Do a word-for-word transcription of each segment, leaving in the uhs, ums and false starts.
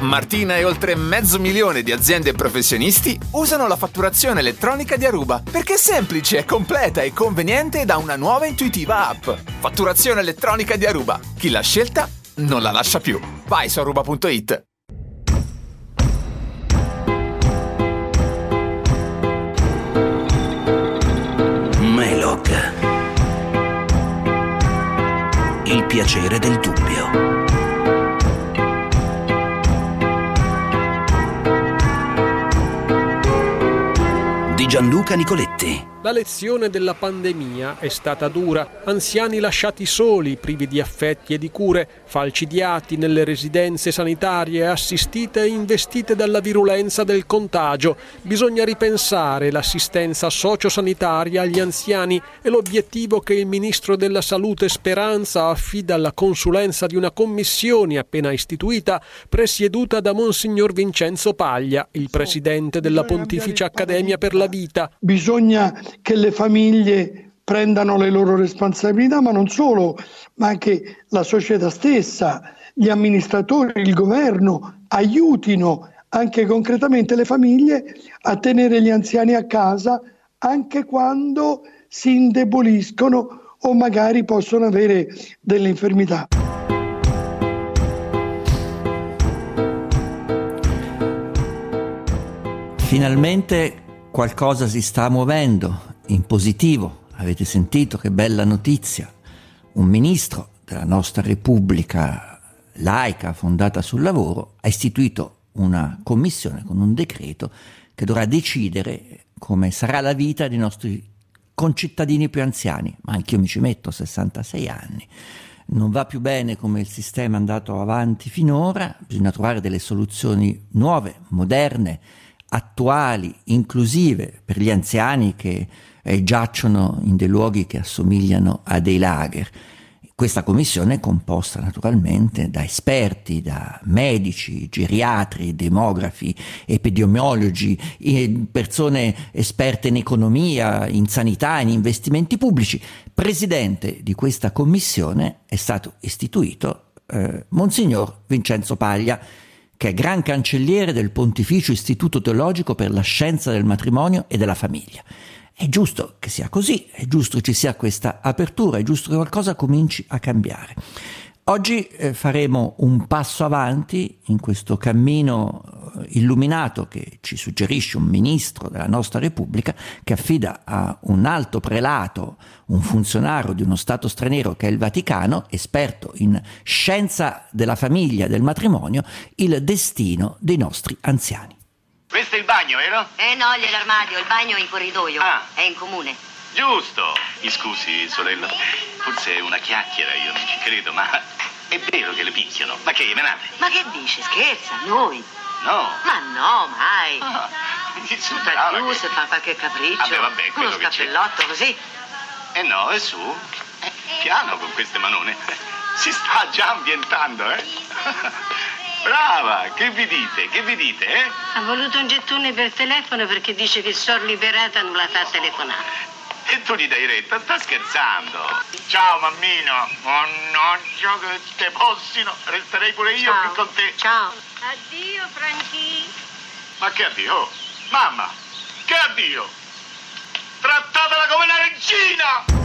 Martina e oltre mezzo milione di aziende e professionisti usano la fatturazione elettronica di Aruba perché è semplice, completa e conveniente da una nuova e intuitiva app. Fatturazione elettronica di Aruba. Chi l'ha scelta non la lascia più. Vai su aruba punto it. Melog. Il piacere del dubbio. Di Gianluca Nicoletti. La lezione della pandemia è stata dura. Anziani lasciati soli, privi di affetti e di cure, falcidiati nelle residenze sanitarie, assistite e investite dalla virulenza del contagio. Bisogna ripensare l'assistenza sociosanitaria agli anziani e l'obiettivo che il ministro della Salute Speranza affida alla consulenza di una commissione appena istituita, presieduta da Monsignor Vincenzo Paglia, il presidente della Pontificia Accademia per la Vita. Bisogna che le famiglie prendano le loro responsabilità, ma non solo, ma anche la società stessa, gli amministratori, il governo aiutino anche concretamente le famiglie a tenere gli anziani a casa anche quando si indeboliscono o magari possono avere delle infermità. Finalmente qualcosa si sta muovendo in positivo. Avete sentito che bella notizia? Un ministro della nostra Repubblica laica fondata sul lavoro ha istituito una commissione con un decreto che dovrà decidere come sarà la vita dei nostri concittadini più anziani. Ma anch'io mi ci metto, sessantasei anni. Non va più bene come il sistema è andato avanti finora, bisogna trovare delle soluzioni nuove, moderne, attuali, inclusive per gli anziani che eh, giacciono in dei luoghi che assomigliano a dei lager. Questa commissione è composta naturalmente da esperti, da medici, geriatri, demografi, epidemiologi, persone esperte in economia, in sanità, in investimenti pubblici. Presidente di questa commissione è stato istituito eh, Monsignor Vincenzo Paglia, che è gran cancelliere del Pontificio Istituto Teologico per la Scienza del Matrimonio e della Famiglia. È giusto che sia così, è giusto che ci sia questa apertura, è giusto che qualcosa cominci a cambiare. Oggi eh, faremo un passo avanti in questo cammino eh, illuminato che ci suggerisce un ministro della nostra Repubblica, che affida a un alto prelato, un funzionario di uno Stato straniero che è il Vaticano, esperto in scienza della famiglia e del matrimonio, il destino dei nostri anziani. Questo è il bagno, vero? Eh no, è l'armadio, il bagno è in corridoio, ah. è in comune. Giusto. Mi scusi, sorella, forse è una chiacchiera, io non ci credo, ma è vero che le picchiano. Ma che, menate? Ma che dice, scherza, noi? No. Ma no, mai. Ah, Tutta giù, che... se fa qualche capriccio. Vabbè, vabbè, quello uno che scappellotto così. Eh no, è su. Eh, piano con queste manone. Si sta già ambientando, eh? Brava, che vi dite, che vi dite, eh? Ha voluto un gettone per telefono perché dice che sono liberata non la fa telefonare. E tu gli dai retta, sta scherzando. Ciao mammino, mannaggia che te possino, resterei pure io Ciao. qui con te. Ciao. Addio Franchi. Ma che addio? Oh, mamma, che addio? Trattatela come una regina!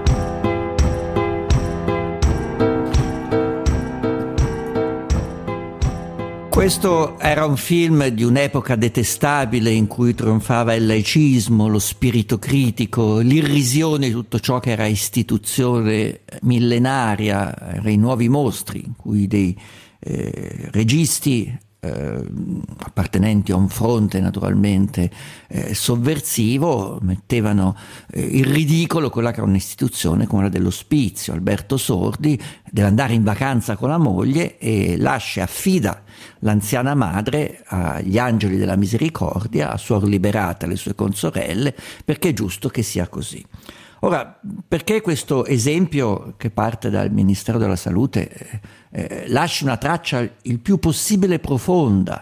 Questo era un film di un'epoca detestabile in cui trionfava il laicismo, lo spirito critico, l'irrisione di tutto ciò che era istituzione millenaria, era i nuovi mostri, in cui dei eh, registi eh, appartenenti a un fronte naturalmente eh, sovversivo mettevano eh, in ridicolo quella che era un'istituzione come quella dell'ospizio. Alberto Sordi deve andare in vacanza con la moglie e lascia, affida l'anziana madre agli angeli della misericordia, a Suor Liberata, alle sue consorelle, perché è giusto che sia così. Ora, perché questo esempio che parte dal Ministero della Salute eh, eh, lasci una traccia il più possibile profonda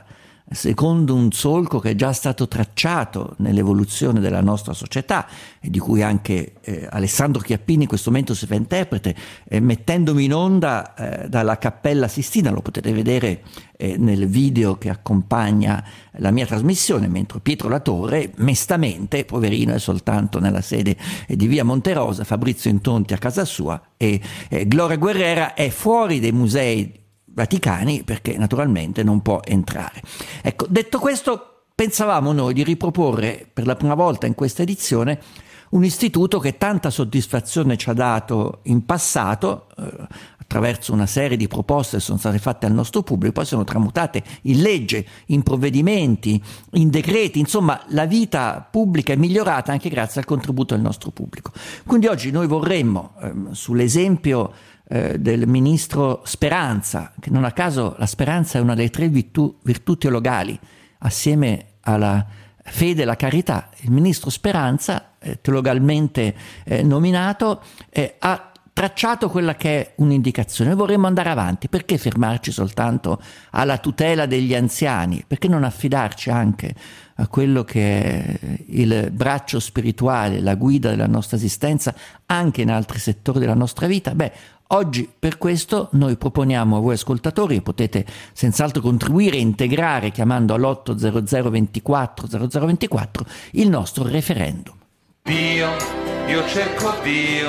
secondo un solco che è già stato tracciato nell'evoluzione della nostra società e di cui anche eh, Alessandro Chiappini in questo momento si fa interprete, eh, mettendomi in onda eh, dalla Cappella Sistina. Lo potete vedere eh, nel video che accompagna la mia trasmissione, mentre Pietro Latorre, mestamente, poverino, è soltanto nella sede di via Monterosa, Fabrizio Intonti a casa sua e eh, Gloria Guerrera è fuori dai musei vaticani perché naturalmente non può entrare. Ecco, detto questo, pensavamo noi di riproporre per la prima volta in questa edizione un istituto che tanta soddisfazione ci ha dato in passato eh, attraverso una serie di proposte che sono state fatte al nostro pubblico, poi sono tramutate in legge, in provvedimenti, in decreti. Insomma, la vita pubblica è migliorata anche grazie al contributo del nostro pubblico. Quindi oggi noi vorremmo, eh, sull'esempio eh, del ministro Speranza, che non a caso la speranza è una delle tre virtù, virtù teologali, assieme alla fede e la carità, il ministro Speranza, eh, teologalmente eh, nominato, eh, ha tracciato quella che è un'indicazione. Noi vorremmo andare avanti. Perché fermarci soltanto alla tutela degli anziani? Perché non affidarci anche a quello che è il braccio spirituale, la guida della nostra esistenza anche in altri settori della nostra vita? Beh, oggi per questo noi proponiamo a voi ascoltatori, potete senz'altro contribuire e integrare chiamando all'otto zero zero ventiquattro zero zero ventiquattro il nostro referendum. Dio, io cerco Dio,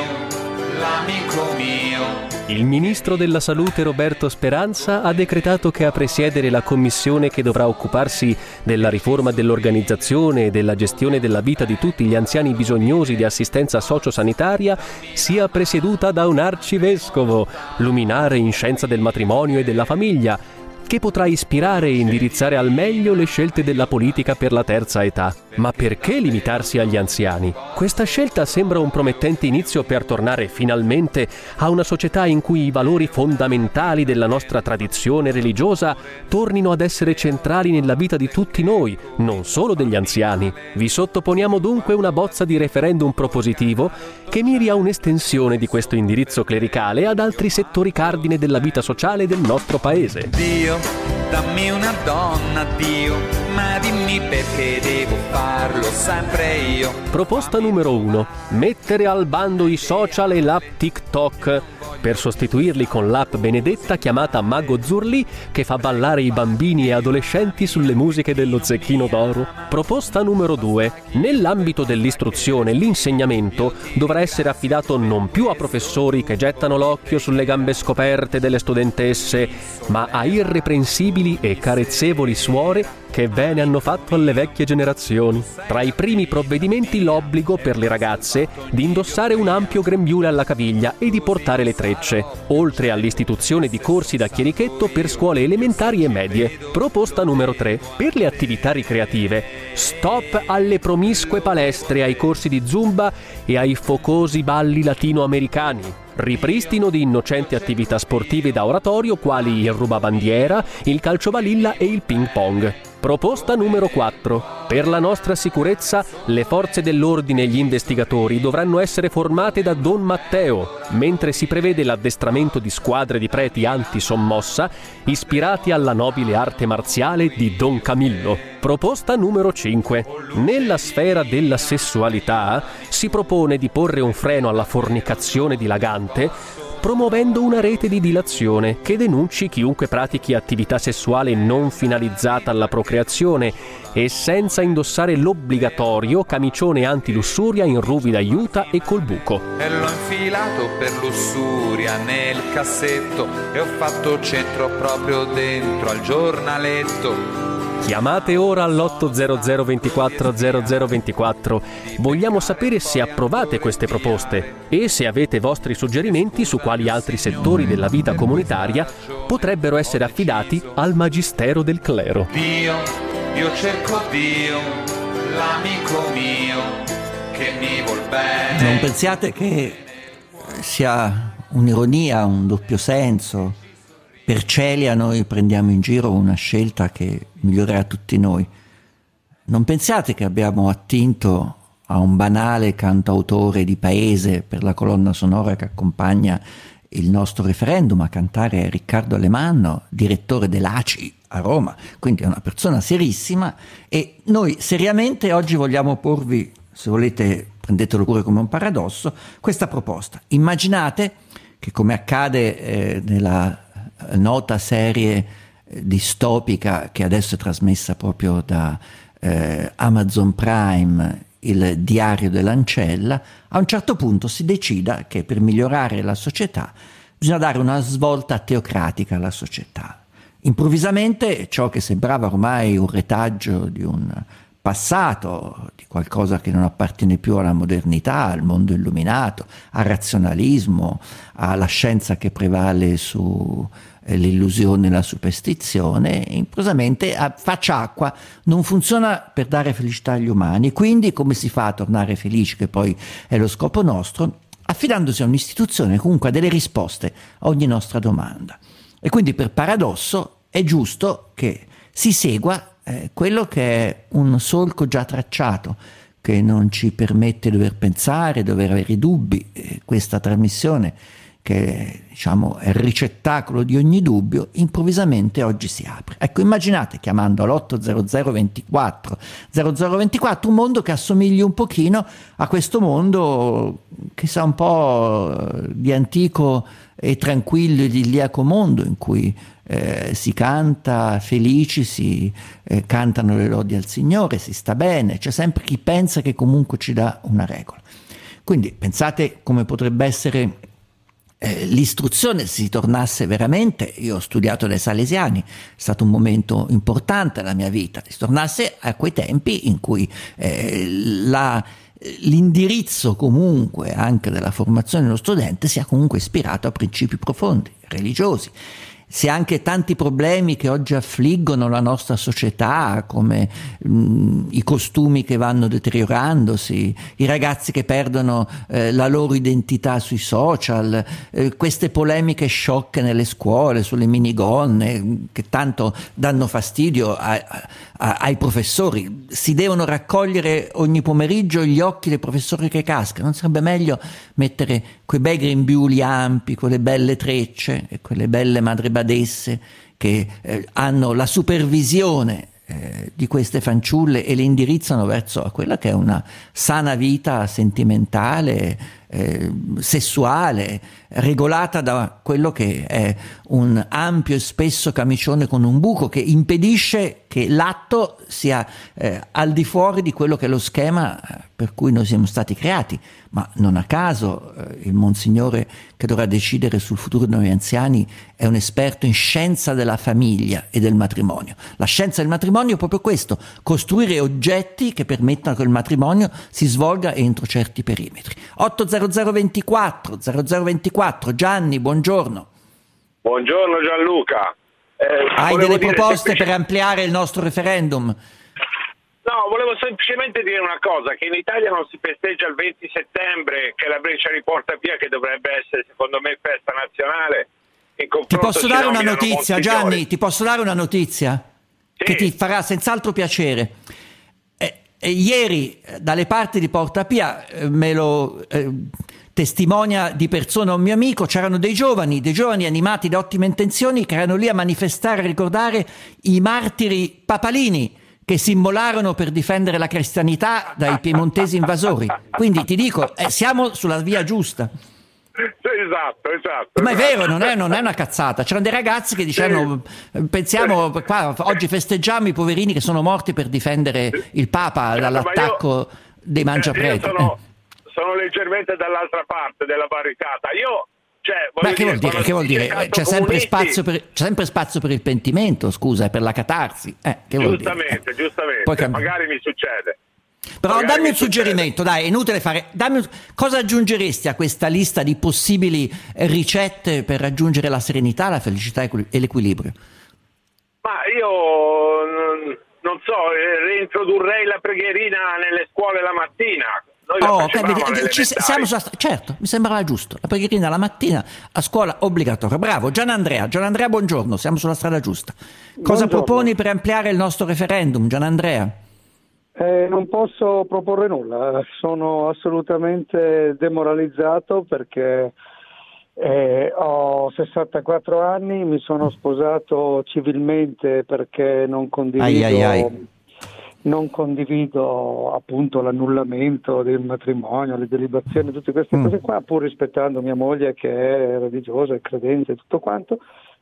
l'amico mio. Il ministro della Salute Roberto Speranza ha decretato che a presiedere la commissione che dovrà occuparsi della riforma dell'organizzazione e della gestione della vita di tutti gli anziani bisognosi di assistenza sociosanitaria sia presieduta da un arcivescovo, luminare in scienza del matrimonio e della famiglia, che potrà ispirare e indirizzare al meglio le scelte della politica per la terza età. Ma perché limitarsi agli anziani? Questa scelta sembra un promettente inizio per tornare finalmente a una società in cui i valori fondamentali della nostra tradizione religiosa tornino ad essere centrali nella vita di tutti noi, non solo degli anziani. Vi sottoponiamo dunque una bozza di referendum propositivo che miri a un'estensione di questo indirizzo clericale ad altri settori cardine della vita sociale del nostro paese. Dio, dammi una donna, Dio, ma dimmi perché devo farlo sempre io. Proposta numero uno. Mettere al bando i social e l'app TikTok per sostituirli con l'app benedetta chiamata Mago Zurli, che fa ballare i bambini e adolescenti sulle musiche dello Zecchino d'Oro. Proposta numero due. Nell'ambito dell'istruzione, l'insegnamento dovrà essere affidato non più a professori che gettano l'occhio sulle gambe scoperte delle studentesse, ma a irreprensibili e carezzevoli suore che bene hanno fatto alle vecchie generazioni. Tra i primi provvedimenti l'obbligo per le ragazze di indossare un ampio grembiule alla caviglia e di portare le trecce, oltre all'istituzione di corsi da chierichetto per scuole elementari e medie. Proposta numero tre. Per le attività ricreative, stop alle promiscue palestre, ai corsi di zumba e ai focosi balli latinoamericani. Ripristino di innocenti attività sportive da oratorio quali il rubabandiera, il calciobalilla e il ping pong. Proposta numero quattro. Per la nostra sicurezza, le forze dell'ordine e gli investigatori dovranno essere formate da Don Matteo, mentre si prevede l'addestramento di squadre di preti anti-sommossa ispirati alla nobile arte marziale di Don Camillo. Proposta numero cinque. Nella sfera della sessualità si propone di porre un freno alla fornicazione dilagante promuovendo una rete di dilazione che denunci chiunque pratichi attività sessuale non finalizzata alla procreazione e senza indossare l'obbligatorio camicione antilussuria in ruvida juta e col buco. E l'ho infilato per lussuria nel cassetto e ho fatto centro proprio dentro al giornaletto. Chiamate ora all'otto zero zero ventiquattro zero zero ventiquattro. Vogliamo sapere se approvate queste proposte e se avete vostri suggerimenti su quali altri settori della vita comunitaria potrebbero essere affidati al magistero del clero. Dio, io cerco Dio, l'amico mio, che mi vuol bene. Non pensiate che sia un'ironia, un doppio senso? Per Celia noi prendiamo in giro una scelta che migliorerà tutti noi. Non pensiate che abbiamo attinto a un banale cantautore di paese per la colonna sonora che accompagna il nostro referendum. A cantare Riccardo Alemanno, direttore dell'A C I a Roma, quindi è una persona serissima, e noi seriamente oggi vogliamo porvi, se volete prendetelo pure come un paradosso, questa proposta. Immaginate che, come accade eh, nella nota serie eh, distopica che adesso è trasmessa proprio da eh, Amazon Prime, Il diario dell'ancella, a un certo punto si decida che per migliorare la società bisogna dare una svolta teocratica alla società. Improvvisamente ciò che sembrava ormai un retaggio di un passato, di qualcosa che non appartiene più alla modernità, al mondo illuminato, al razionalismo, alla scienza che prevale su eh, l'illusione e la superstizione, improvvisamente a faccia acqua, non funziona per dare felicità agli umani. Quindi come si fa a tornare felici, che poi è lo scopo nostro? Affidandosi a un'istituzione che comunque ha delle risposte a ogni nostra domanda. E quindi, per paradosso, è giusto che si segua Eh, quello che è un solco già tracciato, che non ci permette di dover pensare, dover avere dubbi. Eh, questa trasmissione, che diciamo è il ricettacolo di ogni dubbio, improvvisamente oggi si apre. Ecco, immaginate, chiamando all'otto zero zero ventiquattro zero zero ventiquattro, un mondo che assomigli un pochino a questo mondo che sa un po' di antico e tranquillo ed idilliaco mondo in cui Eh, si canta felici, si eh, cantano le lodi al Signore, si sta bene, c'è sempre chi pensa che comunque ci dà una regola. Quindi pensate come potrebbe essere eh, l'istruzione se si tornasse veramente, io ho studiato dai Salesiani, è stato un momento importante nella mia vita, si tornasse a quei tempi in cui eh, la l'indirizzo comunque anche della formazione dello studente sia comunque ispirato a principi profondi, religiosi. Se anche tanti problemi che oggi affliggono la nostra società, come mh, i costumi che vanno deteriorandosi, i ragazzi che perdono eh, la loro identità sui social, eh, queste polemiche sciocche nelle scuole sulle minigonne che tanto danno fastidio a, a, ai professori, si devono raccogliere ogni pomeriggio gli occhi dei professori che cascano. Non sarebbe meglio mettere quei bei grembiuli ampi, quelle belle trecce e quelle belle madre badesse che eh, hanno la supervisione eh, di queste fanciulle e le indirizzano verso a quella che è una sana vita sentimentale, eh, sessuale, regolata da quello che è un ampio e spesso camicione con un buco che impedisce che l'atto sia eh, al di fuori di quello che è lo schema per cui noi siamo stati creati. Ma non a caso eh, il Monsignore che dovrà decidere sul futuro di noi anziani è un esperto in scienza della famiglia e del matrimonio. La scienza del matrimonio è proprio questo: costruire oggetti che permettano che il matrimonio si svolga entro certi perimetri. otto zero zero ventiquattro zero zero ventiquattro, Gianni, buongiorno. Buongiorno Gianluca. Eh, Hai delle dire proposte semplice... per ampliare il nostro referendum? No, volevo semplicemente dire una cosa, che in Italia non si festeggia il venti settembre, che la Breccia riporta via, che dovrebbe essere secondo me festa nazionale. In Ti posso dare una notizia, Gianni, Monsignori. ti posso dare una notizia sì. che ti farà senz'altro piacere. Eh, eh, ieri dalle parti di Porta Pia eh, me lo eh, testimonia di persona un mio amico, c'erano dei giovani, dei giovani animati da ottime intenzioni che erano lì a manifestare, a ricordare i martiri papalini che si immolarono per difendere la cristianità dai piemontesi invasori. Quindi ti dico, eh, siamo sulla via giusta. Esatto, esatto. Ma è esatto. vero, non è, non è una cazzata. C'erano dei ragazzi che dicevano, pensiamo, qua, oggi festeggiamo i poverini che sono morti per difendere il Papa certo, dall'attacco io, dei mangiapreti. Io sono, eh. sono leggermente dall'altra parte della barricata. Io Cioè, Beh, che dire, vuol dire? Che vuol dire? C'è sempre, spazio per, c'è sempre spazio per il pentimento, scusa, e per la catarsi. Eh, che vuol giustamente, dire? giustamente. Poi cam- Magari mi succede. Però Magari dammi un succede. suggerimento, dai, è inutile fare. Dammi un... Cosa aggiungeresti a questa lista di possibili ricette per raggiungere la serenità, la felicità e l'equilibrio? Ma io non so, reintrodurrei la preghierina nelle scuole la mattina. Noi oh, okay, vedi, ci siamo sulla, certo, mi sembrava giusto. La preghierina la mattina a scuola obbligatoria. Bravo, Gianandrea. Gianandrea, buongiorno, siamo sulla strada giusta. Cosa buongiorno. proponi per ampliare il nostro referendum, Gianandrea? Eh, non posso proporre nulla, sono assolutamente demoralizzato perché Eh, ho sessantaquattro anni, mi sono sposato civilmente perché non condivido, ai, ai, ai. non condivido appunto l'annullamento del matrimonio, le delibazioni, tutte queste mm. cose qua, pur rispettando mia moglie che è religiosa, è credente e tutto quanto.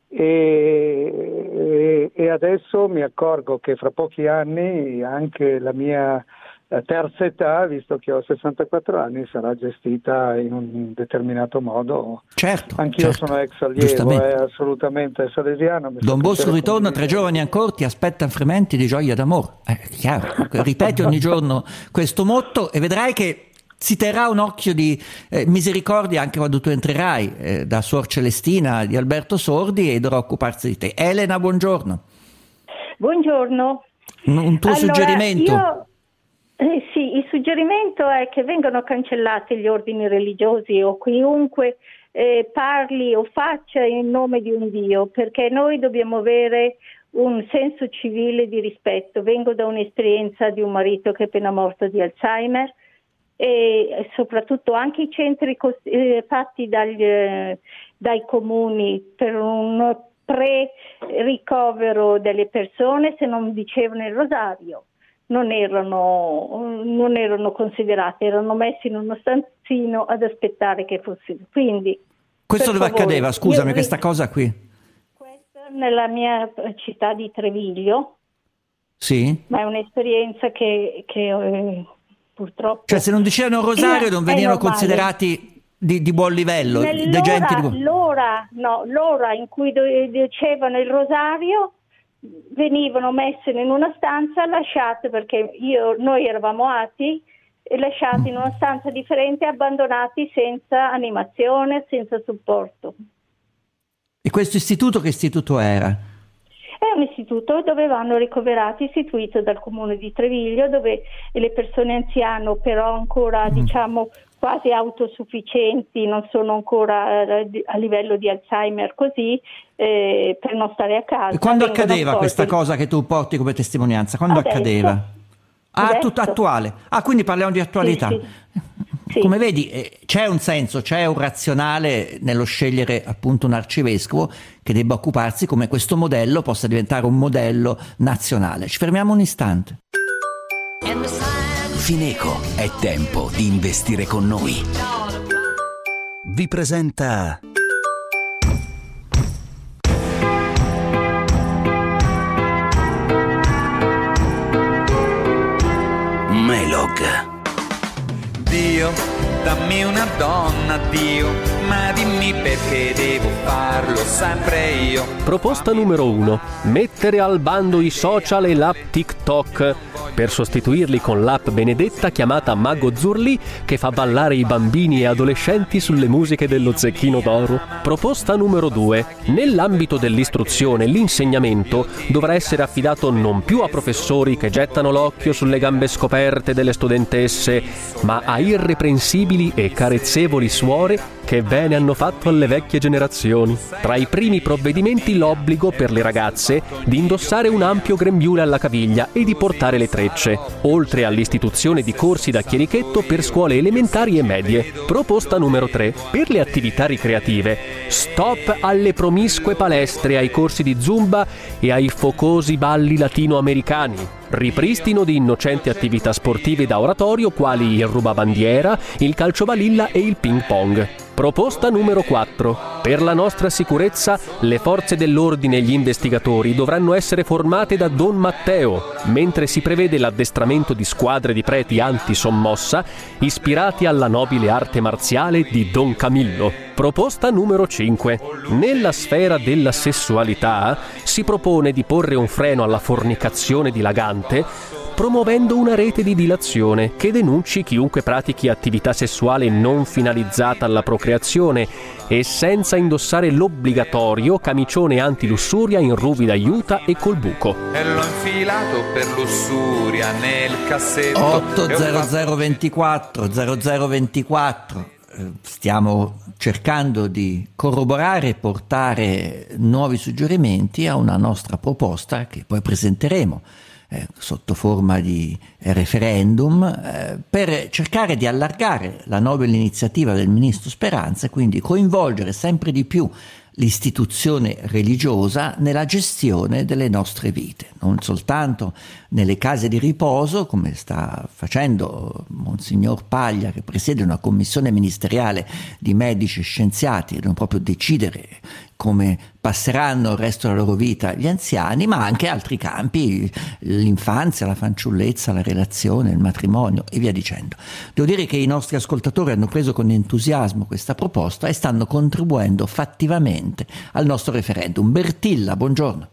E, e adesso mi accorgo che fra pochi anni anche la mia terza età, visto che ho sessantaquattro anni, sarà gestita in un determinato modo. Certo, anch'io certo, sono ex allievo, è assolutamente salesiano. Don Bosco ritorna, tre giovani ancora ti aspettano frementi di gioia d'amore. È chiaro, ripeti ogni giorno questo motto e vedrai che si terrà un occhio di eh, misericordia anche quando tu entrerai eh, da Suor Celestina di Alberto Sordi e dovrà occuparsi di te. Elena, buongiorno. Buongiorno. Un, un tuo allora, suggerimento? Io... Eh, sì, il suggerimento è che vengano cancellati gli ordini religiosi o chiunque eh, parli o faccia in nome di un Dio, perché noi dobbiamo avere un senso civile di rispetto. Vengo da un'esperienza di un marito che è appena morto di Alzheimer e soprattutto anche i centri cost- eh, fatti dagli, eh, dai comuni per un pre-ricovero delle persone, se non dicevano il rosario. Non erano, non erano considerati, erano messi in uno stanzino ad aspettare che fosse. Quindi questo dove favore, accadeva? Scusami, io, questa cosa qui. Questo nella mia città di Treviglio. Sì. Ma è un'esperienza che, che eh, purtroppo. Cioè, se non dicevano rosario, è, non venivano normale. considerati di, di buon livello. Nell'ora, gente di buon... l'ora, no, l'ora in cui dicevano il rosario. Venivano messe in una stanza, lasciate, perché io, noi eravamo atei, e lasciati in una stanza differente, abbandonati senza animazione, senza supporto. E questo istituto che istituto era? È un istituto dove vanno ricoverati, istituito dal comune di Treviglio, dove le persone anziane, però ancora mm. diciamo quasi autosufficienti, non sono ancora a livello di Alzheimer così, eh, per non stare a casa. E quando accadeva accolti. questa cosa che tu porti come testimonianza? Quando Adesso. accadeva? Ah, Adesso. tutto attuale. Ah, quindi parliamo di attualità. Sì, sì. Come vedi, eh, c'è un senso, c'è un razionale nello scegliere appunto un arcivescovo che debba occuparsi come questo modello possa diventare un modello nazionale. Ci fermiamo un istante. Fineco, è tempo di investire con noi. Vi presenta Melog. Dio, dammi una donna, Dio, ma dimmi perché devo farlo sempre io. Proposta numero uno: mettere al bando i social e l'app TikTok per sostituirli con l'app benedetta chiamata Mago Zurli, che fa ballare i bambini e adolescenti sulle musiche dello Zecchino d'Oro. Proposta numero due: nell'ambito dell'istruzione, l'insegnamento dovrà essere affidato non più a professori che gettano l'occhio sulle gambe scoperte delle studentesse, ma a irreprensibili e carezzevoli suore che bene hanno fatto alle vecchie generazioni. Tra i primi provvedimenti l'obbligo per le ragazze di indossare un ampio grembiule alla caviglia e di portare le trecce, oltre all'istituzione di corsi da chierichetto per scuole elementari e medie. Proposta numero tre: per le attività ricreative, stop alle promiscue palestre, ai corsi di zumba e ai focosi balli latinoamericani. Ripristino di innocenti attività sportive da oratorio quali il rubabandiera, il calciobalilla e il ping pong. Proposta numero quattro: per la nostra sicurezza le forze dell'ordine e gli investigatori dovranno essere formate da Don Matteo, mentre si prevede l'addestramento di squadre di preti anti-sommossa ispirati alla nobile arte marziale di Don Camillo. Proposta numero cinque: nella sfera della sessualità si propone di porre un freno alla fornicazione dilagante promuovendo una rete di dilazione che denunci chiunque pratichi attività sessuale non finalizzata alla procreazione e senza indossare l'obbligatorio camicione antilussuria in ruvida juta e col buco. E l'ho infilato per lussuria nel cassetto. otto zero zero ventiquattro zero zero ventiquattro. Stiamo cercando di corroborare e portare nuovi suggerimenti a una nostra proposta che poi presenteremo eh, sotto forma di referendum, eh, per cercare di allargare la nobile iniziativa del ministro Speranza e quindi coinvolgere sempre di più l'istituzione religiosa nella gestione delle nostre vite, non soltanto nelle case di riposo, come sta facendo Monsignor Paglia, che presiede una commissione ministeriale di medici e scienziati, devono proprio decidere come passeranno il resto della loro vita gli anziani, ma anche altri campi, l'infanzia, la fanciullezza, la relazione, il matrimonio e via dicendo. Devo dire che i nostri ascoltatori hanno preso con entusiasmo questa proposta e stanno contribuendo fattivamente al nostro referendum. Bertilla, buongiorno.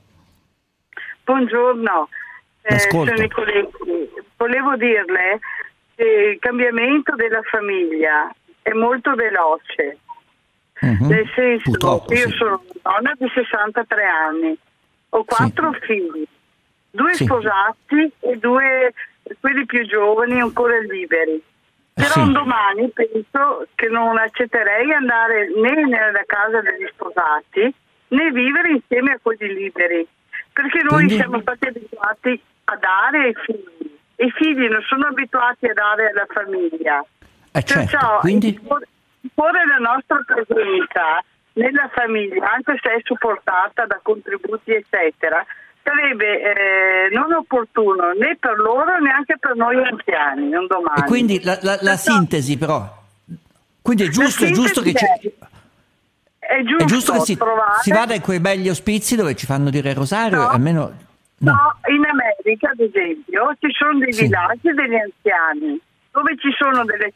Buongiorno, eh, signor Nicoletti. Volevo dirle che il cambiamento della famiglia è molto veloce. Uh-huh. Nel senso, Purtroppo, io sì. sono una donna di sessantatré anni, ho quattro sì. figli, due sì. sposati e due, quelli più giovani ancora liberi. Però sì. un domani penso che non accetterei andare né nella casa degli sposati né vivere insieme a quelli liberi, perché noi Quindi... siamo stati abituati a dare ai figli e i figli non sono abituati a dare alla famiglia. Eh certo. Perciò Quindi... porre la nostra presenza nella famiglia, anche se è supportata da contributi eccetera, sarebbe eh, non opportuno né per loro neanche per noi anziani, non domani. E quindi la, la, la sintesi però, quindi è giusto, è giusto che è, è giusto, è giusto che si, trovare... si vada in quei begli ospizi dove ci fanno dire il rosario, no, almeno no. no, in America ad esempio ci sono dei sì. villaggi degli anziani dove ci sono delle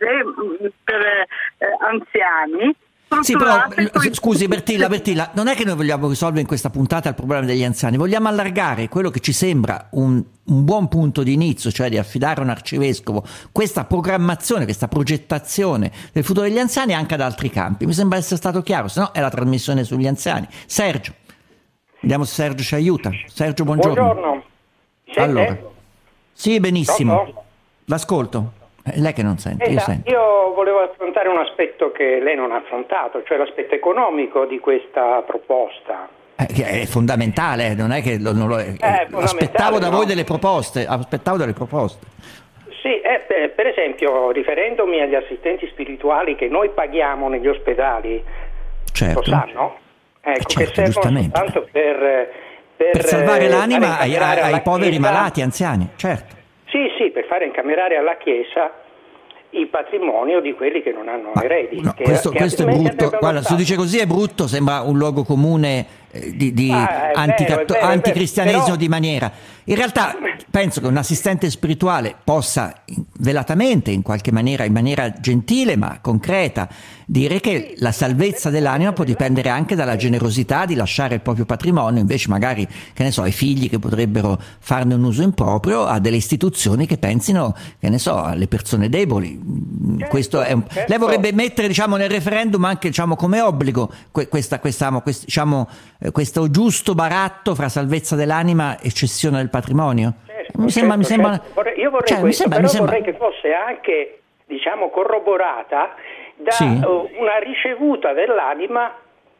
case per eh, anziani. Sì, però scusi Bertilla, Bertilla, non è che noi vogliamo risolvere in questa puntata il problema degli anziani, vogliamo allargare quello che ci sembra un, un buon punto di inizio, cioè di affidare a un arcivescovo questa programmazione, questa progettazione del futuro degli anziani anche ad altri campi. Mi sembra essere stato chiaro, se no è la trasmissione sugli anziani. Sergio, vediamo se Sergio ci aiuta. Sergio, buongiorno. Buongiorno. Sente? Allora, sì, benissimo. Pronto? L'ascolto. È lei che non sente, io esatto. sento. Io volevo affrontare un aspetto che lei non ha affrontato, cioè l'aspetto economico di questa proposta. Eh, che è fondamentale, non è che non lo è. È aspettavo da no? voi delle proposte, aspettavo delle proposte. Sì, eh, per esempio, riferendomi agli assistenti spirituali che noi paghiamo negli ospedali, certo. lo sanno? Ecco, certo, che servono soltanto per, per, per salvare l'anima ai, ai, ai poveri chiesa. malati, anziani, certo. Sì, sì, per fare incamerare alla Chiesa il patrimonio di quelli che non hanno Ma, eredi. No, che, questo, che questo è brutto. Guarda, se lo dice così è brutto, sembra un luogo comune eh, di, di ah, anticatto- vero, anticristianesimo però... di maniera. In realtà penso che un assistente spirituale possa velatamente, in qualche maniera, in maniera gentile ma concreta, dire che la salvezza dell'anima può dipendere anche dalla generosità di lasciare il proprio patrimonio, invece magari, che ne so, ai figli che potrebbero farne un uso improprio, a delle istituzioni che pensino, che ne so, alle persone deboli. Certo, questo è un... certo. Lei vorrebbe mettere, diciamo, nel referendum anche, diciamo, come obbligo que- questa, questa, quest- diciamo, eh, questo giusto baratto fra salvezza dell'anima e cessione del patrimonio? Certo, mi sembra, certo, mi sembra... certo. Vorrei, io vorrei cioè, questo, mi sembra, però mi sembra... vorrei che fosse anche, diciamo, corroborata da sì. una ricevuta dell'anima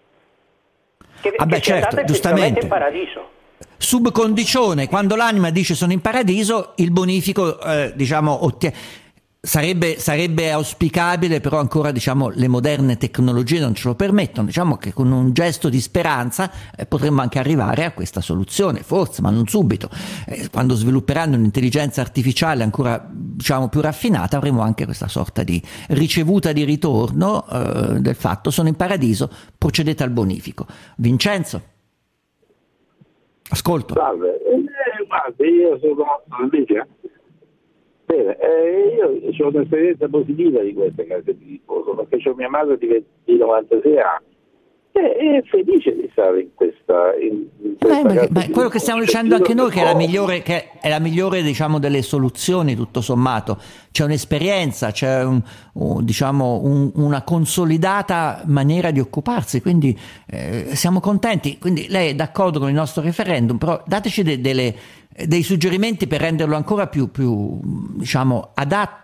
che, ah beh, che sia certo, andata giustamente in paradiso. Sub condizione, quando l'anima dice sono in paradiso, il bonifico eh, diciamo ottiene. Sarebbe, sarebbe auspicabile, però ancora, diciamo, le moderne tecnologie non ce lo permettono. Diciamo che con un gesto di speranza eh, potremmo anche arrivare a questa soluzione, forse, ma non subito. Eh, quando svilupperanno un'intelligenza artificiale ancora, diciamo, più raffinata, avremo anche questa sorta di ricevuta di ritorno eh, del fatto sono in paradiso, procedete al bonifico. Vincenzo? Ascolto. Salve, eh, guardi, io sono Alicia. Bene, eh, io ho un'esperienza positiva di queste case di riposo, perché ho mia madre di, di novantasei anni e è felice di stare in questa, in, in questa Beh, casa ma di quello che stiamo dicendo anche noi, che è la oh. migliore, che è la migliore, diciamo, delle soluzioni, tutto sommato. C'è un'esperienza, c'è un, un, diciamo, un, una consolidata maniera di occuparsi, quindi eh, siamo contenti. Quindi lei è d'accordo con il nostro referendum, però dateci de, delle, dei suggerimenti per renderlo ancora più, più, diciamo, adatto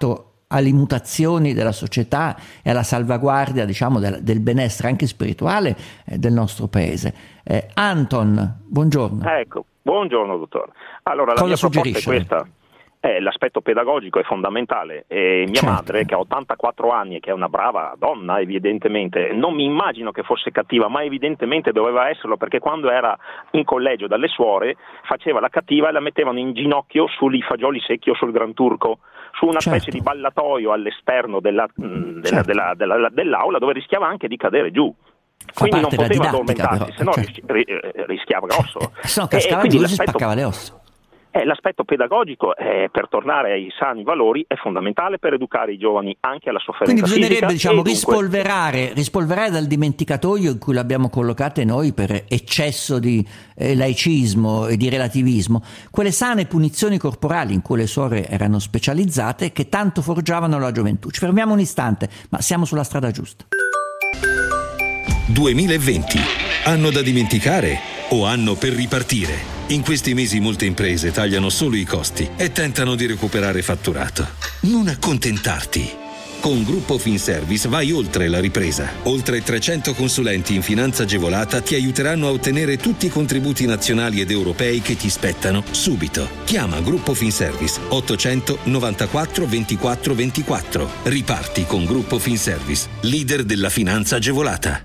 alle mutazioni della società e alla salvaguardia, diciamo, del, del benessere anche spirituale eh, del nostro paese. Eh, Anton, buongiorno. Ecco, buongiorno dottore. Allora, la Cosa mia proposta suggerisce? è questa. Eh, l'aspetto pedagogico è fondamentale e mia Certo. madre, che ha ottantaquattro anni e che è una brava donna evidentemente, non mi immagino che fosse cattiva, ma evidentemente doveva esserlo, perché quando era in collegio dalle suore faceva la cattiva e la mettevano in ginocchio sui fagioli secchi o sul Gran Turco, su una Certo. specie di ballatoio all'esterno della, mh, della, Certo. della, della, dell'aula, dove rischiava anche di cadere giù. Quindi non parte della poteva didattica, addormentarsi, se però, no certo. rischi- ri- rischiava grosso. Se no E- e cascava quindi giù e si l'aspetto- spaccava le ossa. Eh, l'aspetto pedagogico, eh, per tornare ai sani valori, è fondamentale per educare i giovani anche alla sofferenza Quindi bisognerebbe, fisica diciamo, e dunque- rispolverare, rispolverare dal dimenticatoio in cui l'abbiamo collocate noi per eccesso di eh, laicismo e di relativismo, quelle sane punizioni corporali in cui le suore erano specializzate, che tanto forgiavano la gioventù. Ci fermiamo un istante, ma siamo sulla strada giusta. duemilaventi, anno da dimenticare o anno per ripartire? In questi mesi molte imprese tagliano solo i costi e tentano di recuperare fatturato. Non accontentarti. Con Gruppo Finservice vai oltre la ripresa. Oltre trecento consulenti in finanza agevolata ti aiuteranno a ottenere tutti i contributi nazionali ed europei che ti spettano subito. Chiama Gruppo Finservice ottocento novantaquattro ventiquattro ventiquattro. Riparti con Gruppo Finservice, leader della finanza agevolata.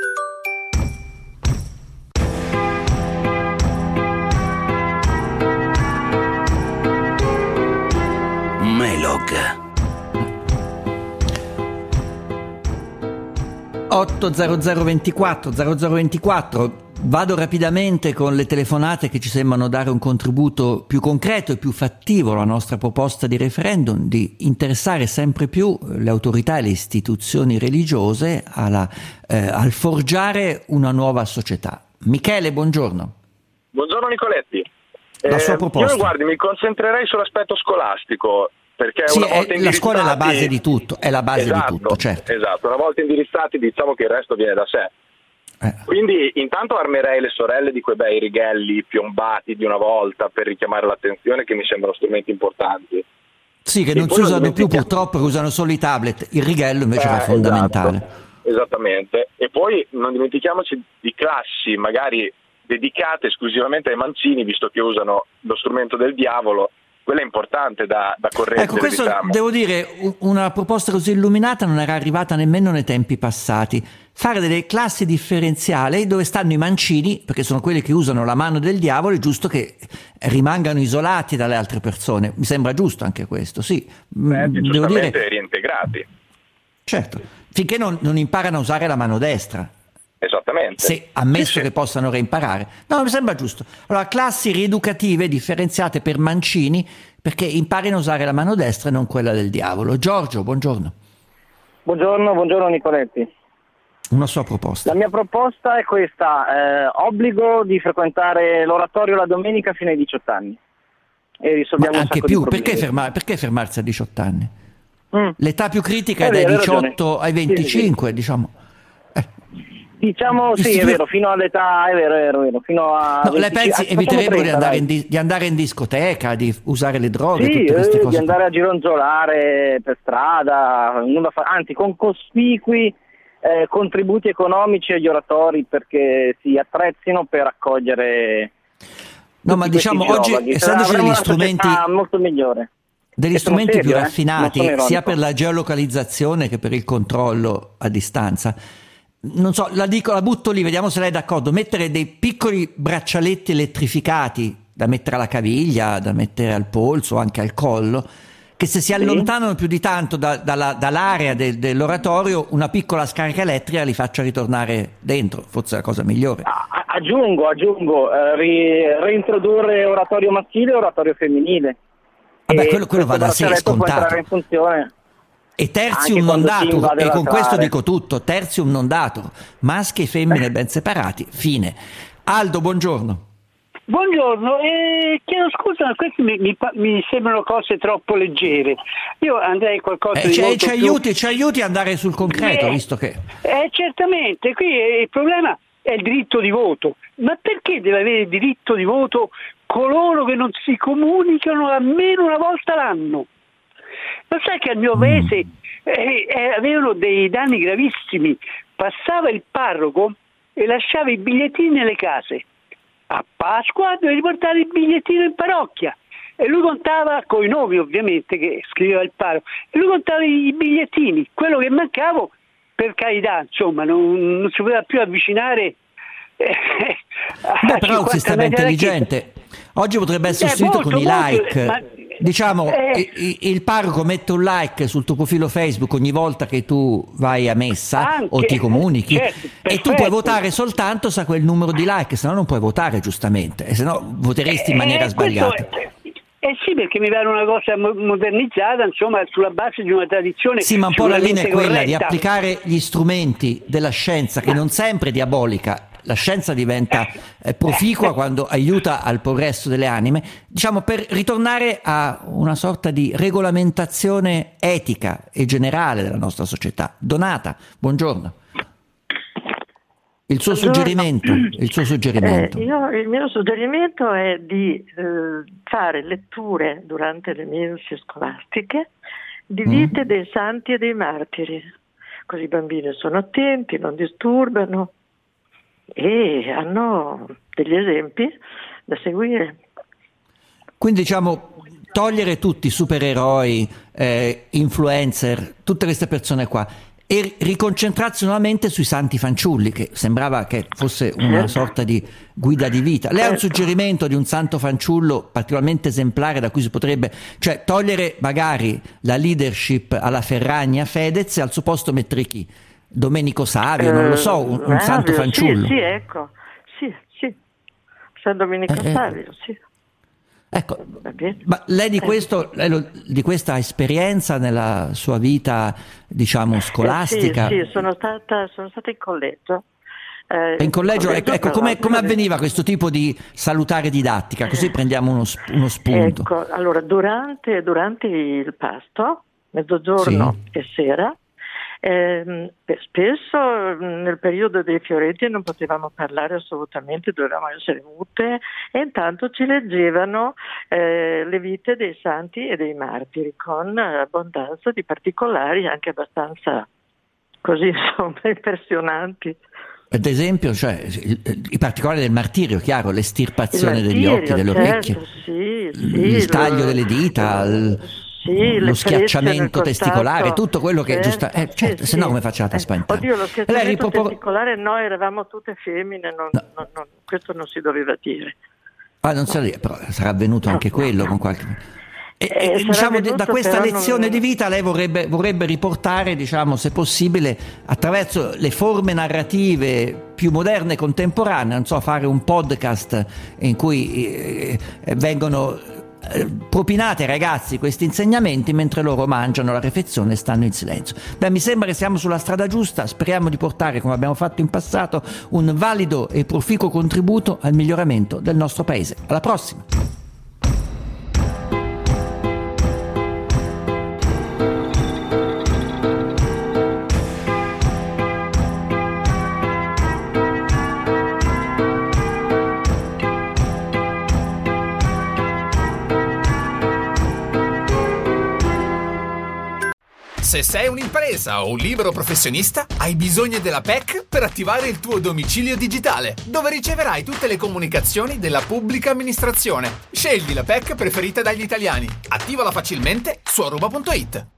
Melog. otto zero zero ventiquattro zero zero ventiquattro. Vado rapidamente con le telefonate che ci sembrano dare un contributo più concreto e più fattivo alla nostra proposta di referendum, di interessare sempre più le autorità e le istituzioni religiose alla, eh, al forgiare una nuova società. Michele, buongiorno. Buongiorno Nicoletti. La sua Eh, proposta. Io guardi, mi concentrerei sull'aspetto scolastico, perché Sì, una è- volta la scuola è la indirizzati- base di tutto, è la base esatto, di tutto, certo. Esatto, una volta indirizzati diciamo che il resto viene da sé. Eh. Quindi intanto armerei le sorelle di quei bei righelli piombati di una volta per richiamare l'attenzione, che mi sembrano strumenti importanti. Sì, che E non poi si non usano più dimentichiamo- purtroppo, che usano solo i tablet. Il righello invece Eh, era fondamentale. esatto, esattamente. E poi non dimentichiamoci di classi magari dedicate esclusivamente ai mancini, visto che usano lo strumento del diavolo. Quella è importante da, da correggere. Ecco, questo diciamo. devo dire, u- una proposta così illuminata non era arrivata nemmeno nei tempi passati. Fare delle classi differenziali dove stanno i mancini, perché sono quelli che usano la mano del diavolo, è giusto che rimangano isolati dalle altre persone. Mi sembra giusto anche questo, sì. Beh, Mm, devo giustamente dire, reintegrati. certo, finché non, non imparano a usare la mano destra. Esattamente. Se ammesso Sì, sì. che possano reimparare. No, mi sembra giusto. Allora, classi rieducative differenziate per mancini, perché imparino a usare la mano destra e non quella del diavolo. Giorgio, buongiorno. Buongiorno, buongiorno Nicoletti. Una sua proposta. La mia proposta è questa, eh, obbligo di frequentare l'oratorio la domenica fino ai diciotto anni e risolviamo Ma un anche sacco più, di problemi. perché, ferma- perché fermarsi a diciotto anni? Mm. L'età più critica È è dai vero, hai ragione. diciotto ai Sì, sì, venticinque, sì. diciamo. Diciamo sì, Sì, è vero, fino all'età, è vero, è vero, è vero, fino a... No, lei venticinque, pensi ah, facciamo eviterebbero di trenta, andare, dai. in di, di andare in discoteca, di usare le droghe, Sì, tutte queste eh, cose? di andare a gironzolare per strada, nulla fa- anzi con cospicui eh, contributi economici agli oratori perché si attrezzino per accogliere No, ma tutti diciamo questi oggi, giovani. essendoci Avremo degli una strumenti, società molto migliore. degli E sono strumenti serio, più eh? raffinati, Non sono sia ironico. per la geolocalizzazione che per il controllo a distanza, non so, la dico, la butto lì, vediamo se lei è d'accordo. Mettere dei piccoli braccialetti elettrificati da mettere alla caviglia, da mettere al polso, anche al collo, che se si allontanano più di tanto da- dalla- dall'area del- dell'oratorio, una piccola scarica elettrica li faccia ritornare dentro, forse è la cosa migliore. A- Aggiungo, aggiungo, eh, ri- reintrodurre oratorio maschile e oratorio femminile. Vabbè, E quello, quello va da questo sé, è braccialetto può entrare scontato. in funzione. E terzium Anche non quando si datur, invade e con l'altrare. questo dico tutto, terzium non datur, maschi e femmine ben separati, fine. Aldo, buongiorno. Buongiorno, eh, chiedo scusa, ma queste mi, mi, pa- mi sembrano cose troppo leggere. Io andrei qualcosa Eh, di ci, molto ci più... aiuti, ci aiuti ad andare sul concreto, Eh, visto che... Eh, certamente, qui eh, il problema è il diritto di voto. Ma perché deve avere il diritto di voto coloro che non si comunicano almeno una volta l'anno? Lo sai che al mio paese eh, eh, avevano dei danni gravissimi, passava il parroco e lasciava i bigliettini nelle case. A Pasqua dovevi portare il bigliettino in parrocchia e lui contava, con i nomi ovviamente che scriveva il parroco, e lui contava i bigliettini, quello che mancava, per carità, insomma, non, non si poteva più avvicinare. Eh, Beh, però è un sistema intelligente. Oggi potrebbe essere eh, sostituito molto, con i molto, like. ma, diciamo, eh, il, il parroco mette un like sul tuo profilo Facebook ogni volta che tu vai a messa anche, o ti comunichi, certo, e tu puoi votare soltanto se ha quel numero di like, se no non puoi votare, giustamente, e se no voteresti in maniera eh, sbagliata. È, eh sì, perché mi pare una cosa modernizzata, insomma, sulla base di una tradizione. Sì, ma un po' la linea è quella corretta. di applicare gli strumenti della scienza, che non sempre è diabolica. La scienza diventa eh, proficua quando aiuta al progresso delle anime, diciamo, per ritornare a una sorta di regolamentazione etica e generale della nostra società. Donata, buongiorno. Il suo Buongiorno. suggerimento, il suo suggerimento. Eh, io, il mio suggerimento è di eh, fare letture durante le mense scolastiche di vite mm. dei santi e dei martiri, così i bambini sono attenti, non disturbano e hanno degli esempi da seguire. Quindi, diciamo, togliere tutti i supereroi, eh, influencer, tutte queste persone qua, e riconcentrarsi nuovamente sui santi fanciulli, che sembrava che fosse una sorta di guida di vita. Lei ha un suggerimento di un santo fanciullo particolarmente esemplare da cui si potrebbe, cioè, togliere magari la leadership alla Ferragni, a Fedez, e al suo posto mettere chi? Domenico Savio, non lo so, un, un eh, santo Savio, fanciullo. Sì, sì, ecco, sì, sì, San Domenico Eh, eh. Savio, sì. Ecco, ma lei di questo, lei lo- di questa esperienza nella sua vita, diciamo, scolastica? Eh, sì, sì, sono stata, sono stata in collegio. Eh, E in collegio, ecco, ecco, però, come, come avveniva questo tipo di salutare didattica? Così prendiamo uno, sp- uno spunto. Ecco, allora, durante, durante il pasto, mezzogiorno e sera, ehm, beh, spesso mh, nel periodo dei fioretti non potevamo parlare assolutamente, dovevamo essere mute, e intanto ci leggevano eh, le vite dei santi e dei martiri con abbondanza di particolari anche abbastanza così, insomma, impressionanti. Ad esempio, cioè, il- i particolari del martirio, chiaro, l'estirpazione Il degli occhi, martirio, delle orecchie, certo, sì, sì, il taglio lo- delle dita, il- sì, lo le schiacciamento frecce nel testicolare, contatto. tutto quello che è Certo, giusto. Eh, sì, certo, sì. se no come facciate a spaventare? Oddio, lo Lei schiacciamento ripropone- testicolare, noi eravamo tutte femmine, non- non- non- questo non si doveva dire. Ah, non so, però sarà avvenuto anche quello con qualche. E, Eh, e, sarà diciamo, avvenuto, da questa però lezione non- di vita lei vorrebbe, vorrebbe riportare, diciamo, se possibile, attraverso le forme narrative più moderne e contemporanee, non so, fare un podcast in cui eh, eh, vengono eh, propinati ai ragazzi questi insegnamenti mentre loro mangiano la refezione e stanno in silenzio. Beh, mi sembra che siamo sulla strada giusta, speriamo di portare, come abbiamo fatto in passato, un valido e proficuo contributo al miglioramento del nostro paese. Alla prossima! Se sei un'impresa o un libero professionista, hai bisogno della P E C per attivare il tuo domicilio digitale, dove riceverai tutte le comunicazioni della pubblica amministrazione. Scegli la P E C preferita dagli italiani. Attivala facilmente su aruba punto it.